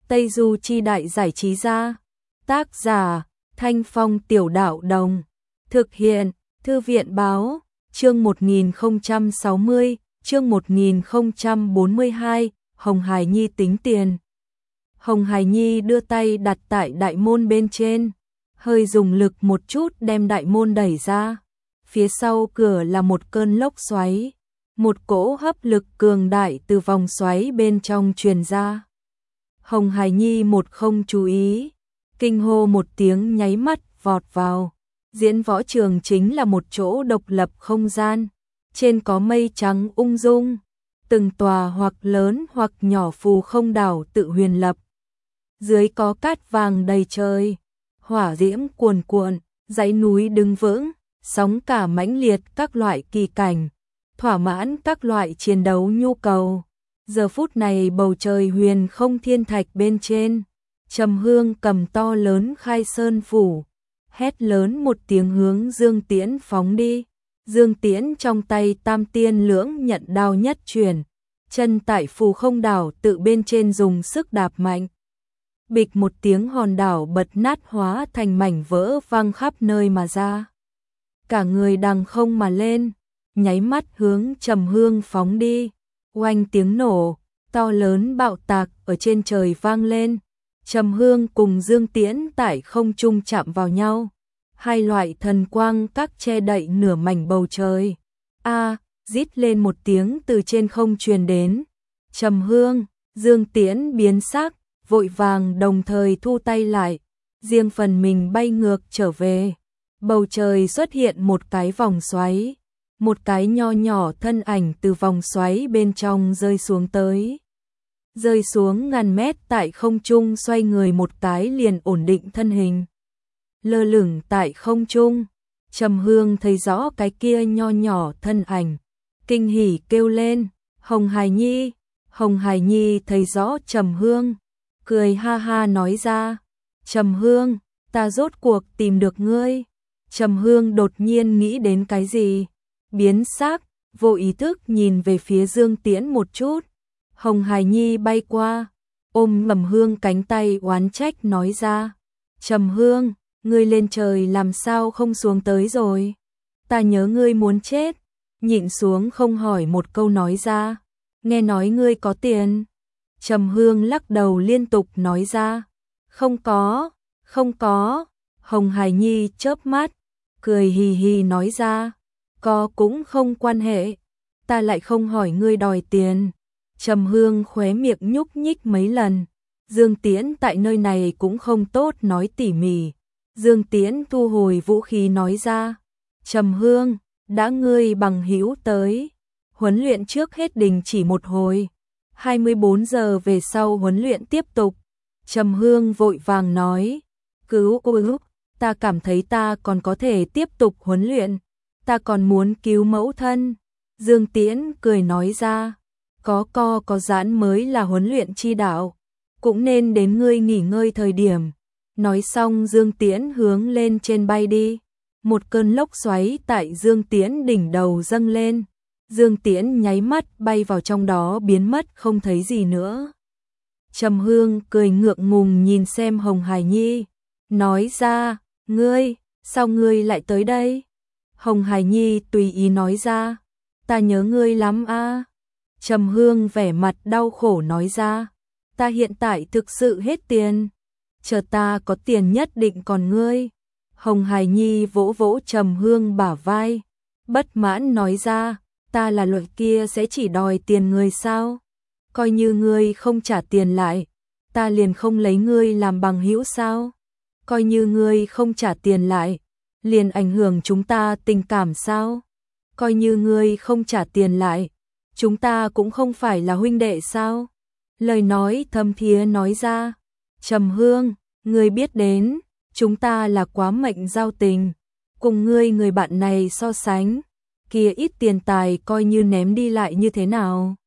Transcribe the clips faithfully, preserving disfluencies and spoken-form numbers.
Tây Du Chi Đại Giải Trí Gia. Tác giả Thanh Phong Tiểu Đạo Đồng. Thực hiện Thư viện Báo. Chương một nghìn không trăm sáu mươi, chương một nghìn không trăm bốn mươi hai, Hồng Hải Nhi tính tiền. Hồng Hải Nhi đưa tay đặt tại đại môn bên trên, hơi dùng lực một chút đem đại môn đẩy ra. Phía sau cửa là một cơn lốc xoáy, một cỗ hấp lực cường đại từ vòng xoáy bên trong truyền ra. Hồng Hải Nhi một không chú ý, kinh hô một tiếng nháy mắt vọt vào. Diễn võ trường chính là một chỗ độc lập không gian, trên có mây trắng ung dung, từng tòa hoặc lớn hoặc nhỏ phù không đảo tự huyền lập. Dưới có cát vàng đầy trời, hỏa diễm cuồn cuộn, dãy núi đứng vững, sóng cả mãnh liệt các loại kỳ cảnh, thỏa mãn các loại chiến đấu nhu cầu. Giờ phút này bầu trời huyền không thiên thạch bên trên, Trầm Hương cầm to lớn khai sơn phủ, hét lớn một tiếng hướng Dương Tiễn phóng đi. Dương Tiễn trong tay tam tiên lưỡng nhận đao nhất chuyển, chân tại phù không đảo tự bên trên dùng sức đạp mạnh. Bịch một tiếng hòn đảo bật nát hóa thành mảnh vỡ văng khắp nơi mà ra. Cả người đằng không mà lên, nháy mắt hướng Trầm Hương phóng đi. Oanh tiếng nổ, to lớn bạo tạc ở trên trời vang lên. Trầm Hương cùng Dương Tiễn tại không trung chạm vào nhau. Hai loại thần quang các che đậy nửa mảnh bầu trời. A, rít lên một tiếng từ trên không truyền đến. Trầm Hương, Dương Tiễn biến sắc, vội vàng đồng thời thu tay lại, riêng phần mình bay ngược trở về. Bầu trời xuất hiện một cái vòng xoáy, một cái nho nhỏ thân ảnh từ vòng xoáy bên trong rơi xuống tới. Rơi xuống ngàn mét tại không trung, xoay người một cái liền ổn định thân hình. Lơ lửng tại không trung, Trầm Hương thấy rõ cái kia nho nhỏ thân ảnh, kinh hỉ kêu lên, Hồng Hải Nhi. Hồng Hải Nhi thấy rõ Trầm Hương, cười ha ha nói ra, Trầm Hương, ta rốt cuộc tìm được ngươi. Trầm Hương đột nhiên nghĩ đến cái gì, biến sắc, vô ý thức nhìn về phía Dương Tiễn một chút. Hồng Hải Nhi bay qua, ôm Trầm Hương cánh tay oán trách nói ra, Trầm Hương, ngươi lên trời làm sao không xuống tới rồi? Ta nhớ ngươi muốn chết. Nhịn xuống không hỏi một câu nói ra, nghe nói ngươi có tiền. Trầm Hương lắc đầu liên tục nói ra, không có, không có. Hồng Hải Nhi chớp mắt, cười hì hì nói ra, có cũng không quan hệ, ta lại không hỏi ngươi đòi tiền. Trầm Hương khóe miệng nhúc nhích mấy lần, Dương Tiễn tại nơi này cũng không tốt nói tỉ mỉ. Dương Tiễn thu hồi vũ khí nói ra, Trầm Hương, đã ngươi bằng hữu tới, huấn luyện trước hết đình chỉ một hồi, hai mươi bốn giờ về sau huấn luyện tiếp tục. Trầm Hương vội vàng nói, cứu cứu, ta cảm thấy ta còn có thể tiếp tục huấn luyện, ta còn muốn cứu mẫu thân. Dương Tiễn cười nói ra, có co có giãn mới là huấn luyện chi đạo, cũng nên đến ngươi nghỉ ngơi thời điểm. Nói xong Dương Tiễn hướng lên trên bay đi, một cơn lốc xoáy tại Dương Tiễn đỉnh đầu dâng lên, Dương Tiễn nháy mắt bay vào trong đó biến mất không thấy gì nữa. Trầm Hương cười ngượng ngùng nhìn xem Hồng Hải Nhi, nói ra, ngươi, sao ngươi lại tới đây? Hồng Hải Nhi tùy ý nói ra, ta nhớ ngươi lắm a. Trầm Hương vẻ mặt đau khổ nói ra, ta hiện tại thực sự hết tiền, chờ ta có tiền nhất định còn ngươi. Hồng Hải Nhi vỗ vỗ Trầm Hương bả vai, bất mãn nói ra, ta là loại kia sẽ chỉ đòi tiền người sao? Coi như ngươi không trả tiền lại, ta liền không lấy ngươi làm bằng hữu sao? Coi như ngươi không trả tiền lại, liền ảnh hưởng chúng ta tình cảm sao? Coi như ngươi không trả tiền lại, chúng ta cũng không phải là huynh đệ sao? Lời nói thâm thiế nói ra, Trầm Hương, ngươi biết đến, chúng ta là quá mệnh giao tình, cùng ngươi người bạn này so sánh, kia ít tiền tài coi như ném đi lại như thế nào?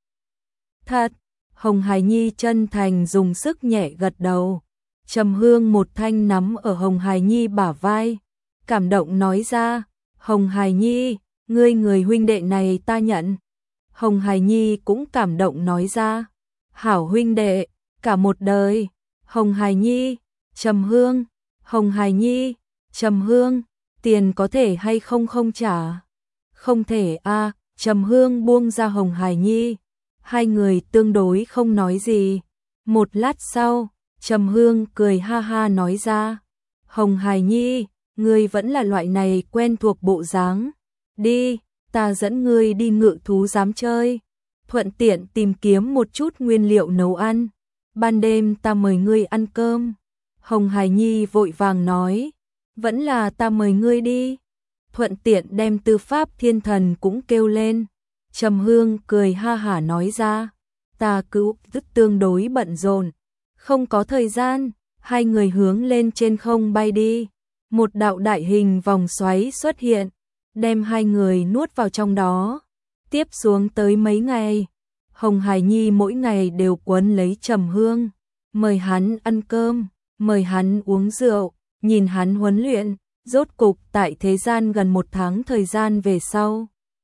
Thật. Hồng Hải Nhi chân thành dùng sức nhẹ gật đầu. Trầm Hương một thanh nắm ở Hồng Hải Nhi bả vai, cảm động nói ra, Hồng Hải Nhi, ngươi người huynh đệ này ta nhận. Hồng Hải Nhi cũng cảm động nói ra, hảo huynh đệ, cả một đời, Hồng Hải Nhi, Trầm Hương, Hồng Hải Nhi, Trầm Hương, tiền có thể hay không không trả? Không thể a, Trầm Hương buông ra Hồng Hải Nhi. Hai người tương đối không nói gì. Một lát sau, Trầm Hương cười ha ha nói ra, Hồng Hải Nhi, ngươi vẫn là loại này quen thuộc bộ dáng. Đi, ta dẫn ngươi đi ngự thú giám chơi, thuận tiện tìm kiếm một chút nguyên liệu nấu ăn. Ban đêm ta mời ngươi ăn cơm. Hồng Hải Nhi vội vàng nói, vẫn là ta mời ngươi đi. Thuận tiện đem Tư Pháp Thiên Thần cũng kêu lên. Trầm Hương cười ha hả nói ra, ta cứ rất tương đối bận rộn, không có thời gian. Hai người hướng lên trên không bay đi. Một đạo đại hình vòng xoáy xuất hiện, đem hai người nuốt vào trong đó. Tiếp xuống tới mấy ngày, Hồng Hải Nhi mỗi ngày đều quấn lấy Trầm Hương, mời hắn ăn cơm, mời hắn uống rượu, nhìn hắn huấn luyện. Rốt cục tại thế gian gần một tháng thời gian về sau,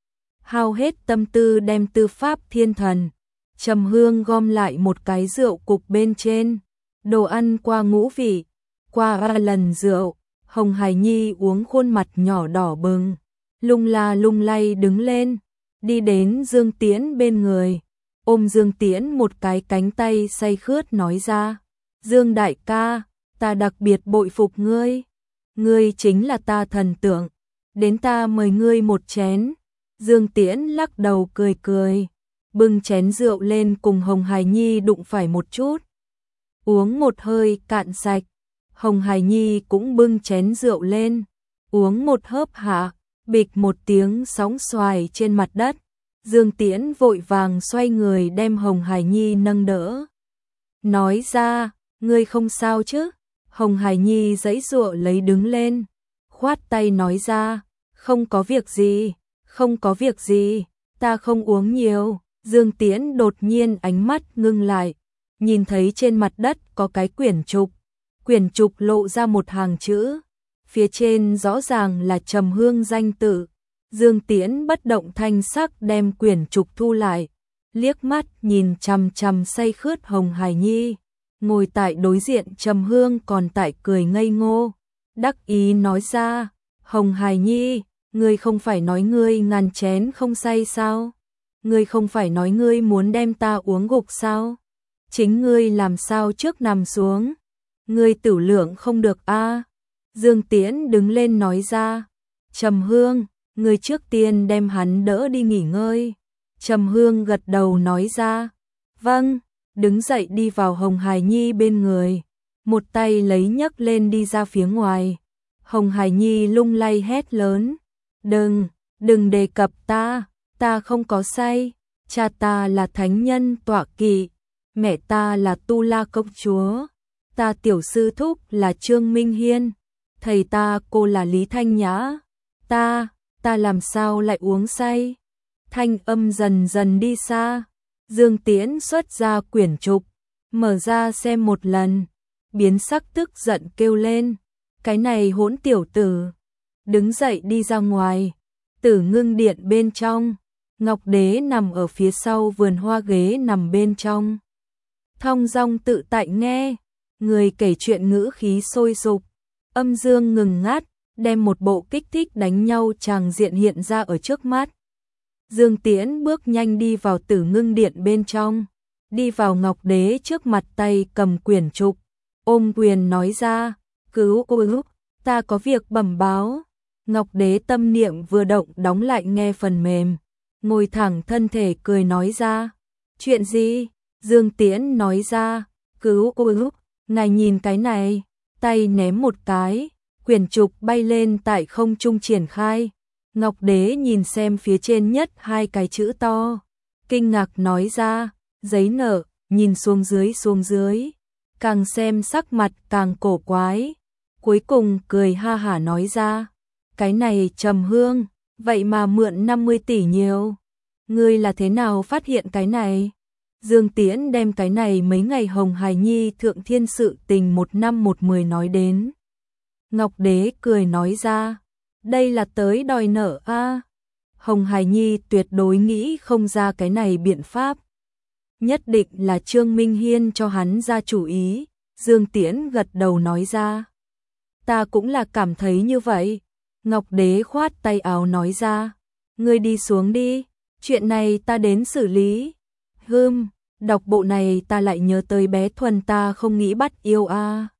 hao hết tâm tư đem Tư Pháp Thiên Thần. Trầm Hương gom lại một cái rượu cục bên trên, đồ ăn qua ngũ vị, qua ba lần rượu, Hồng Hải Nhi uống khuôn mặt nhỏ đỏ bừng, lung la lung lay đứng lên, đi đến Dương Tiễn bên người, ôm Dương Tiễn một cái cánh tay say khướt nói ra, Dương đại ca, ta đặc biệt bội phục ngươi, ngươi chính là ta thần tượng, đến ta mời ngươi một chén. Dương Tiễn lắc đầu cười cười, bưng chén rượu lên cùng Hồng Hải Nhi đụng phải một chút, uống một hơi cạn sạch. Hồng Hải Nhi cũng bưng chén rượu lên, uống một hớp hạ, bịch một tiếng sóng xoài trên mặt đất. Dương Tiễn vội vàng xoay người đem Hồng Hải Nhi nâng đỡ, nói ra, ngươi không sao chứ? Hồng Hải Nhi giãy giụa lấy đứng lên, khoát tay nói ra, không có việc gì, không có việc gì, ta không uống nhiều. Dương Tiễn đột nhiên ánh mắt ngưng lại, nhìn thấy trên mặt đất có cái quyển trục, quyển trục lộ ra một hàng chữ, phía trên rõ ràng là Trầm Hương danh tự. Dương Tiễn bất động thanh sắc đem quyển trục thu lại, liếc mắt nhìn chằm chằm say khướt Hồng Hải Nhi, ngồi tại đối diện Trầm Hương còn tại cười ngây ngô, đắc ý nói ra, Hồng Hải Nhi, ngươi không phải nói ngươi ngàn chén không say sao? Ngươi không phải nói ngươi muốn đem ta uống gục sao? Chính ngươi làm sao trước nằm xuống? Ngươi tử lượng không được a. Dương Tiễn đứng lên nói ra, Trầm Hương, ngươi trước tiên đem hắn đỡ đi nghỉ ngơi. Trầm Hương gật đầu nói ra, vâng, đứng dậy đi vào Hồng Hải Nhi bên người, một tay lấy nhấc lên đi ra phía ngoài. Hồng Hải Nhi lung lay hét lớn, đừng, đừng đề cập ta, ta không có say, cha ta là thánh nhân tọa kỵ, mẹ ta là Tu La công chúa, ta tiểu sư thúc là Trương Minh Hiên, thầy ta cô là Lý Thanh Nhã, ta, ta làm sao lại uống say? Thanh âm dần dần đi xa, Dương Tiễn xuất ra quyển trục, mở ra xem một lần, biến sắc tức giận kêu lên, cái này hỗn tiểu tử, đứng dậy đi ra ngoài. Tử Ngưng Điện bên trong, Ngọc Đế nằm ở phía sau vườn hoa ghế nằm bên trong, thong dong tự tại nghe, người kể chuyện ngữ khí sôi sục, âm dương ngừng ngắt, đem một bộ kích thích đánh nhau tràng diện hiện ra ở trước mắt. Dương Tiễn bước nhanh đi vào Tử Ngưng Điện bên trong, đi vào Ngọc Đế trước mặt, tay cầm quyển trục, ôm quyền nói ra, cứu cứu, ta có việc bẩm báo. Ngọc Đế tâm niệm vừa động đóng lại nghe phần mềm, ngồi thẳng thân thể cười nói ra, chuyện gì? Dương Tiễn nói ra, cứu cứu, ngài nhìn cái này, tay ném một cái, quyển trục bay lên tại không trung triển khai. Ngọc Đế nhìn xem phía trên nhất hai cái chữ to, kinh ngạc nói ra, giấy nợ, nhìn xuống dưới xuống dưới, càng xem sắc mặt càng cổ quái, cuối cùng cười ha hả nói ra, cái này Trầm Hương, vậy mà mượn năm mươi tỷ nhiều, ngươi là thế nào phát hiện cái này? Dương Tiễn đem cái này mấy ngày Hồng Hải Nhi thượng thiên sự tình một năm một mười nói đến. Ngọc Đế cười nói ra, đây là tới đòi nợ a. À. Hồng Hải Nhi tuyệt đối nghĩ không ra cái này biện pháp. Nhất định là Trương Minh Hiên cho hắn ra chủ ý, Dương Tiễn gật đầu nói ra. Ta cũng là cảm thấy như vậy. Ngọc Đế khoát tay áo nói ra. Ngươi đi xuống đi, chuyện này ta đến xử lý. Hừm, đọc bộ này ta lại nhớ tới bé Thuần ta không nghĩ bắt yêu a. À.